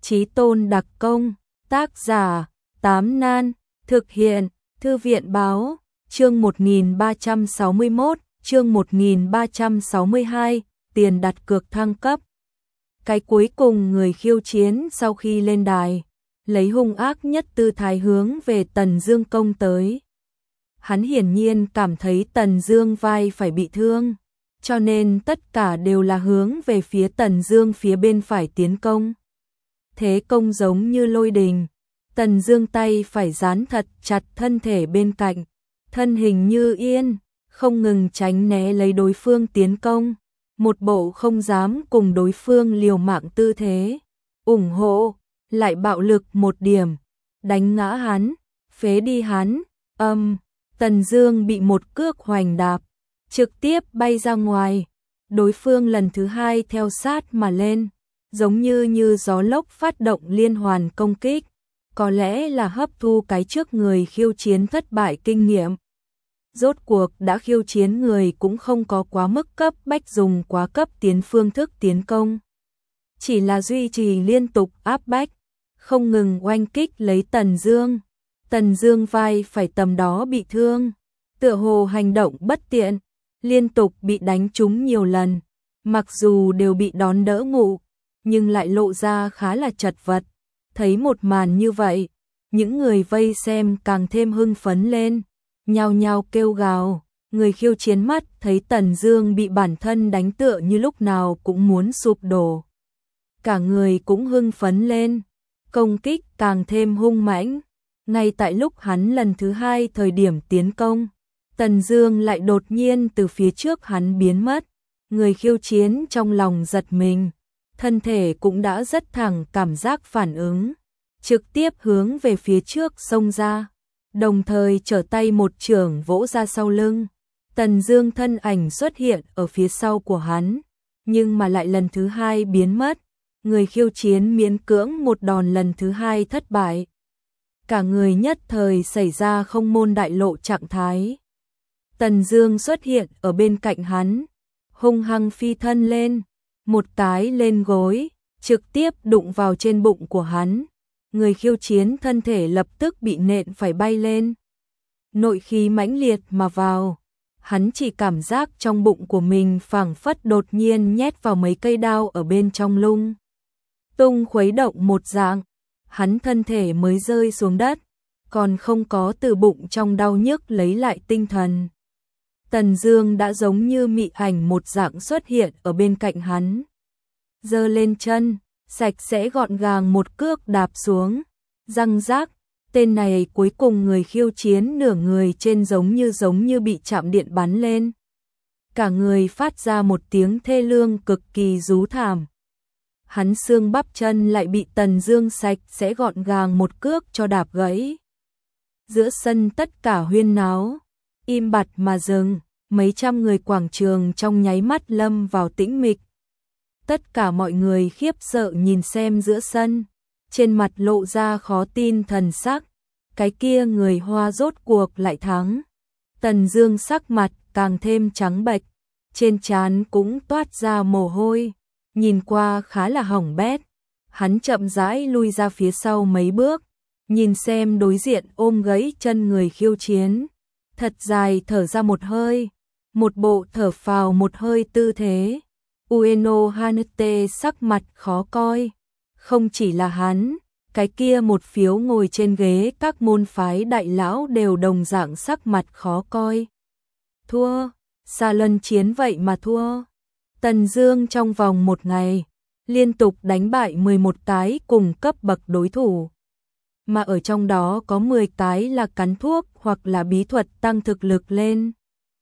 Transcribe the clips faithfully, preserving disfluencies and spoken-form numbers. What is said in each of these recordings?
Chí tôn đặc công, tác giả, Tám Nan, thực hiện, Thư viện báo, chương một nghìn ba trăm sáu mươi mốt, chương một nghìn ba trăm sáu mươi hai, tiền đặt cược thăng cấp. Cái cuối cùng người khiêu chiến sau khi lên đài, lấy hung ác nhất tư thái hướng về Tần Dương công tới. Hắn hiển nhiên cảm thấy Tần Dương vai phải bị thương, cho nên tất cả đều là hướng về phía Tần Dương phía bên phải tiến công. Thế công giống như lôi đình, Tần Dương tay phải dán thật chặt thân thể bên cạnh, thân hình như yên, không ngừng tránh né lấy đối phương tiến công, một bộ không dám cùng đối phương liều mạng tư thế, ủng hộ, lại bạo lực một điểm, đánh ngã hắn, phế đi hắn, âm, Tần Dương bị một cước hoành đạp, trực tiếp bay ra ngoài, đối phương lần thứ hai theo sát mà lên, giống như như gió lốc phát động liên hoàn công kích, có lẽ là hấp thu cái trước người khiêu chiến thất bại kinh nghiệm. Rốt cuộc đã khiêu chiến người cũng không có quá mức cấp bách dùng quá cấp tiến phương thức tiến công, chỉ là duy trì liên tục áp bách, không ngừng oanh kích lấy Tần Dương. Tần Dương vai phải tầm đó bị thương, tựa hồ hành động bất tiện, liên tục bị đánh trúng nhiều lần, mặc dù đều bị đón đỡ ngụ, nhưng lại lộ ra khá là chật vật. Thấy một màn như vậy, những người vây xem càng thêm hưng phấn lên, nhao nhao kêu gào, người khiêu chiến mắt thấy Tần Dương bị bản thân đánh tựa như lúc nào cũng muốn sụp đổ. Cả người cũng hưng phấn lên, công kích càng thêm hung mãnh. Ngay tại lúc hắn lần thứ hai thời điểm tiến công, Tần Dương lại đột nhiên từ phía trước hắn biến mất, người khiêu chiến trong lòng giật mình, thân thể cũng đã rất thẳng cảm giác phản ứng, trực tiếp hướng về phía trước xông ra, đồng thời trở tay một chưởng vỗ ra sau lưng. Tần Dương thân ảnh xuất hiện ở phía sau của hắn, nhưng mà lại lần thứ hai biến mất, người khiêu chiến miễn cưỡng một đòn lần thứ hai thất bại. Cả người nhất thời xảy ra không môn đại lộ trạng thái. Tần Dương xuất hiện ở bên cạnh hắn, hung hăng phi thân lên, một cái lên gối, trực tiếp đụng vào trên bụng của hắn. Người khiêu chiến thân thể lập tức bị nện phải bay lên. Nội khí mãnh liệt mà vào, hắn chỉ cảm giác trong bụng của mình phảng phất đột nhiên nhét vào mấy cây đao ở bên trong lung tung khuấy động một dạng. Hắn thân thể mới rơi xuống đất, còn không có từ bụng trong đau nhức lấy lại tinh thần. Tần Dương đã giống như mị ảnh một dạng xuất hiện ở bên cạnh hắn. Giơ lên chân, sạch sẽ gọn gàng một cước đạp xuống, răng rác, tên này cuối cùng người khiêu chiến nửa người trên giống như giống như bị chạm điện bắn lên. Cả người phát ra một tiếng thê lương cực kỳ rú thảm. Hắn xương bắp chân lại bị Tần Dương sạch sẽ gọn gàng một cước cho đạp gãy. Giữa sân tất cả huyên náo, im bặt mà dừng, mấy trăm người quảng trường trong nháy mắt lâm vào tĩnh mịch. Tất cả mọi người khiếp sợ nhìn xem giữa sân, trên mặt lộ ra khó tin thần sắc, cái kia người Hoa rốt cuộc lại thắng. Tần Dương sắc mặt càng thêm trắng bệch, trên trán cũng toát ra mồ hôi, nhìn qua khá là hỏng bét. Hắn chậm rãi lui ra phía sau mấy bước, nhìn xem đối diện ôm gãy chân người khiêu chiến, thật dài thở ra một hơi, một bộ thở phào một hơi tư thế. Ueno Hanete sắc mặt khó coi, không chỉ là hắn, cái kia một phiếu ngồi trên ghế các môn phái đại lão đều đồng dạng sắc mặt khó coi. Thua, xa lân chiến vậy mà thua. Tần Dương trong vòng một ngày, liên tục đánh bại mười một cái cùng cấp bậc đối thủ, mà ở trong đó có mười cái là cắn thuốc hoặc là bí thuật tăng thực lực lên.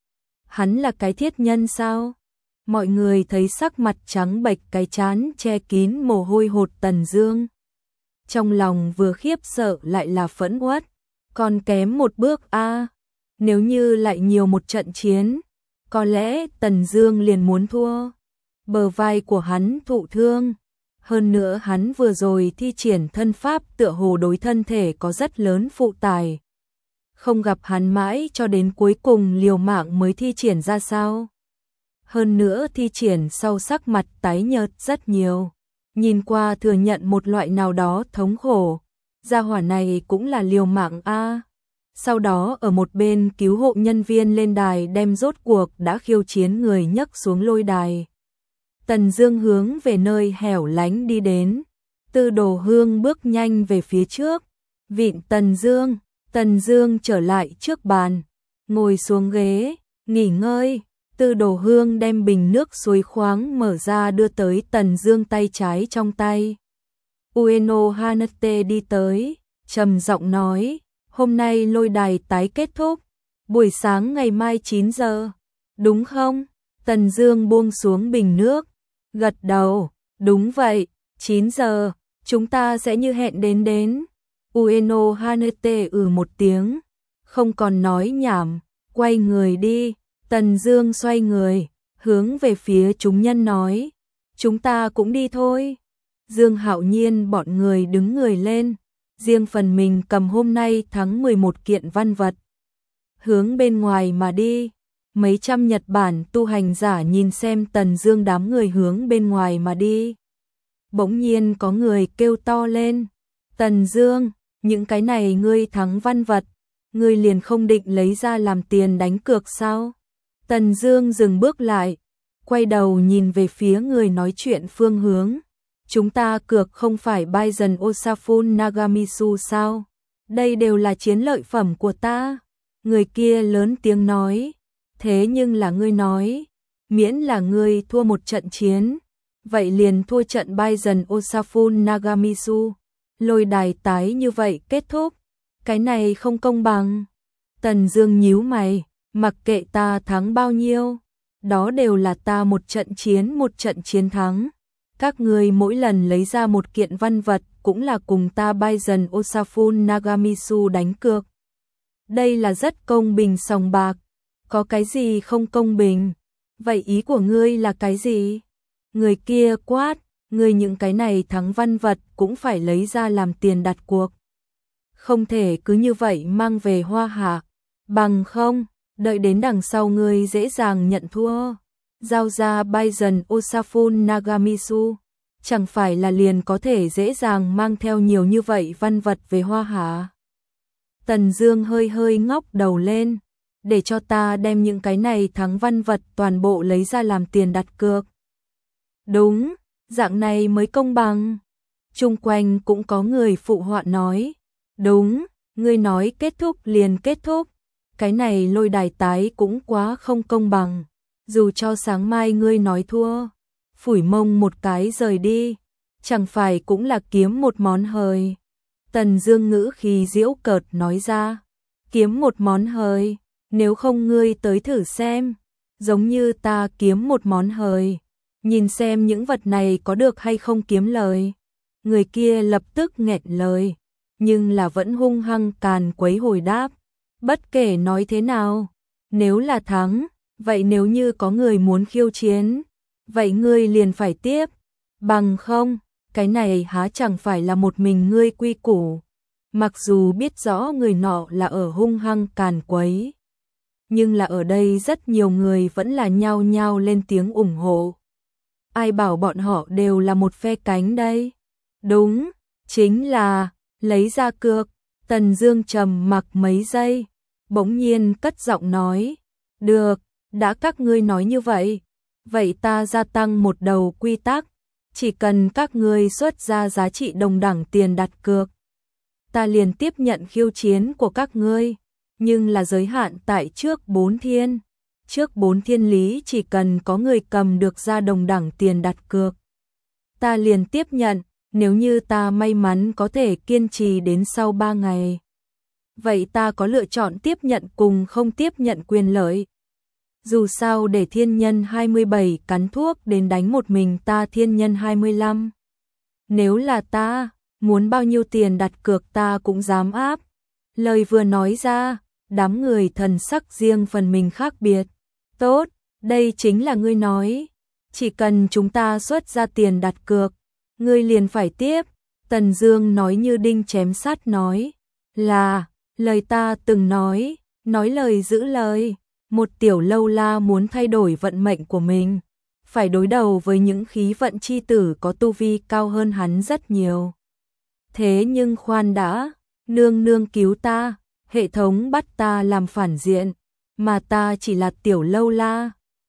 Hắn là cái thiết nhân sao? Mọi người thấy sắc mặt trắng bệch cái trán che kín mồ hôi hột Tần Dương. Trong lòng vừa khiếp sợ lại là phẫn uất, còn kém một bước a, à. Nếu như lại nhiều một trận chiến, có lẽ Tần Dương liền muốn thua. Bờ vai của hắn thụ thương, hơn nữa hắn vừa rồi thi triển thân pháp tựa hồ đối thân thể có rất lớn phụ tải. Không gặp hắn mãi cho đến cuối cùng liều mạng mới thi triển ra sao. Hơn nữa thi triển sau sắc mặt tái nhợt rất nhiều, nhìn qua thừa nhận một loại nào đó thống khổ. Gia hỏa này cũng là liều mạng a. Sau đó ở một bên cứu hộ nhân viên lên đài đem rốt cuộc đã khiêu chiến người nhấc xuống lôi đài. Tần Dương hướng về nơi hẻo lánh đi đến. Tư Đồ Hương bước nhanh về phía trước, vịn Tần Dương. Tần Dương trở lại trước bàn, ngồi xuống ghế, nghỉ ngơi. Tư Đồ Hương đem bình nước suối khoáng mở ra đưa tới Tần Dương tay trái trong tay. Ueno Hanete đi tới, trầm giọng nói, hôm nay lôi đài tái kết thúc, buổi sáng ngày mai chín giờ, đúng không? Tần Dương buông xuống bình nước, gật đầu, đúng vậy, chín giờ, chúng ta sẽ như hẹn đến đến. Ueno Hanete ừ một tiếng, không còn nói nhảm, quay người đi. Tần Dương xoay người, hướng về phía chúng nhân nói, chúng ta cũng đi thôi. Dương Hạo Nhiên bọn người đứng người lên, riêng phần mình cầm hôm nay thắng mười một kiện văn vật. Hướng bên ngoài mà đi, mấy trăm Nhật Bản tu hành giả nhìn xem Tần Dương đám người hướng bên ngoài mà đi. Bỗng nhiên có người kêu to lên, Tần Dương, những cái này ngươi thắng văn vật, ngươi liền không định lấy ra làm tiền đánh cược sao? Tần Dương dừng bước lại, quay đầu nhìn về phía người nói chuyện phương hướng. Chúng ta cược không phải Bison Osafun Nagamitsu sao? Đây đều là chiến lợi phẩm của ta. Người kia lớn tiếng nói, thế nhưng là ngươi nói, miễn là ngươi thua một trận chiến, vậy liền thua trận Bison Osafun Nagamitsu. Lôi đài tái như vậy kết thúc, cái này không công bằng. Tần Dương nhíu mày, mặc kệ ta thắng bao nhiêu, đó đều là ta một trận chiến một trận chiến thắng. Các ngươi mỗi lần lấy ra một kiện văn vật cũng là cùng ta Bison Osafun Nagamitsu đánh cược. Đây là rất công bình sòng bạc, có cái gì không công bình? Vậy ý của ngươi là cái gì? Người kia quát, ngươi những cái này thắng văn vật cũng phải lấy ra làm tiền đặt cuộc. Không thể cứ như vậy mang về Hoa Hạ, bằng không, đợi đến đằng sau ngươi dễ dàng nhận thua. Giao ra Bison Osafun Nagamitsu, chẳng phải là liền có thể dễ dàng mang theo nhiều như vậy văn vật về Hoa Hạ. Tần Dương hơi hơi ngóc đầu lên, để cho ta đem những cái này thắng văn vật toàn bộ lấy ra làm tiền đặt cược. Đúng, dạng này mới công bằng. Chung quanh cũng có người phụ họa nói, đúng, ngươi nói kết thúc liền kết thúc, cái này lôi đài tái cũng quá không công bằng. Dù cho sáng mai ngươi nói thua, phủi mông một cái rời đi, chẳng phải cũng là kiếm một món hời. Tần Dương ngữ khí giễu cợt nói ra, kiếm một món hời, nếu không ngươi tới thử xem, giống như ta kiếm một món hời, nhìn xem những vật này có được hay không kiếm lời. Người kia lập tức nghẹn lời, nhưng là vẫn hung hăng càn quấy hồi đáp, bất kể nói thế nào, nếu là thắng, vậy nếu như có người muốn khiêu chiến, vậy ngươi liền phải tiếp, bằng không, cái này há chẳng phải là một mình ngươi quy củ. Mặc dù biết rõ người nọ là ở hung hăng càn quấy, nhưng là ở đây rất nhiều người vẫn là nhao nhao lên tiếng ủng hộ. Ai bảo bọn họ đều là một phe cánh đây? Đúng, chính là lấy ra cược. Tần Dương trầm mặc mấy giây, bỗng nhiên cất giọng nói, được, đã các ngươi nói như vậy, vậy ta gia tăng một đầu quy tắc, chỉ cần các ngươi xuất ra giá trị đồng đẳng tiền đặt cược, ta liền tiếp nhận khiêu chiến của các ngươi, nhưng là giới hạn tại trước bốn thiên. Trước bốn thiên lý chỉ cần có người cầm được ra đồng đẳng tiền đặt cược, ta liền tiếp nhận, nếu như ta may mắn có thể kiên trì đến sau ba ngày. Vậy ta có lựa chọn tiếp nhận cùng không tiếp nhận quyền lợi. Dù sao để thiên nhân hai mươi bảy cắn thuốc đến đánh một mình ta thiên nhân hai mươi lăm. Nếu là ta, muốn bao nhiêu tiền đặt cược ta cũng dám áp. Lời vừa nói ra, đám người thần sắc riêng phần mình khác biệt. Tốt, đây chính là ngươi nói. Chỉ cần chúng ta xuất ra tiền đặt cược, ngươi liền phải tiếp. Tần Dương nói như đinh chém sắt nói. Là, lời ta từng nói, nói lời giữ lời. Một tiểu lâu la muốn thay đổi vận mệnh của mình, phải đối đầu với những khí vận chi tử có tu vi cao hơn hắn rất nhiều. Thế nhưng khoan đã, nương nương cứu ta, hệ thống bắt ta làm phản diện, mà ta chỉ là tiểu lâu la,